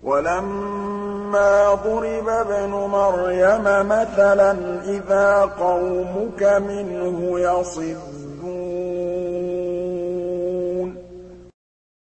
وَلَمَّا ضُرِبَ ابْنُ مَرْيَمَ مَثَلًا إِذَا قَوْمُكَ مِنْهُ يَصِدُّونَ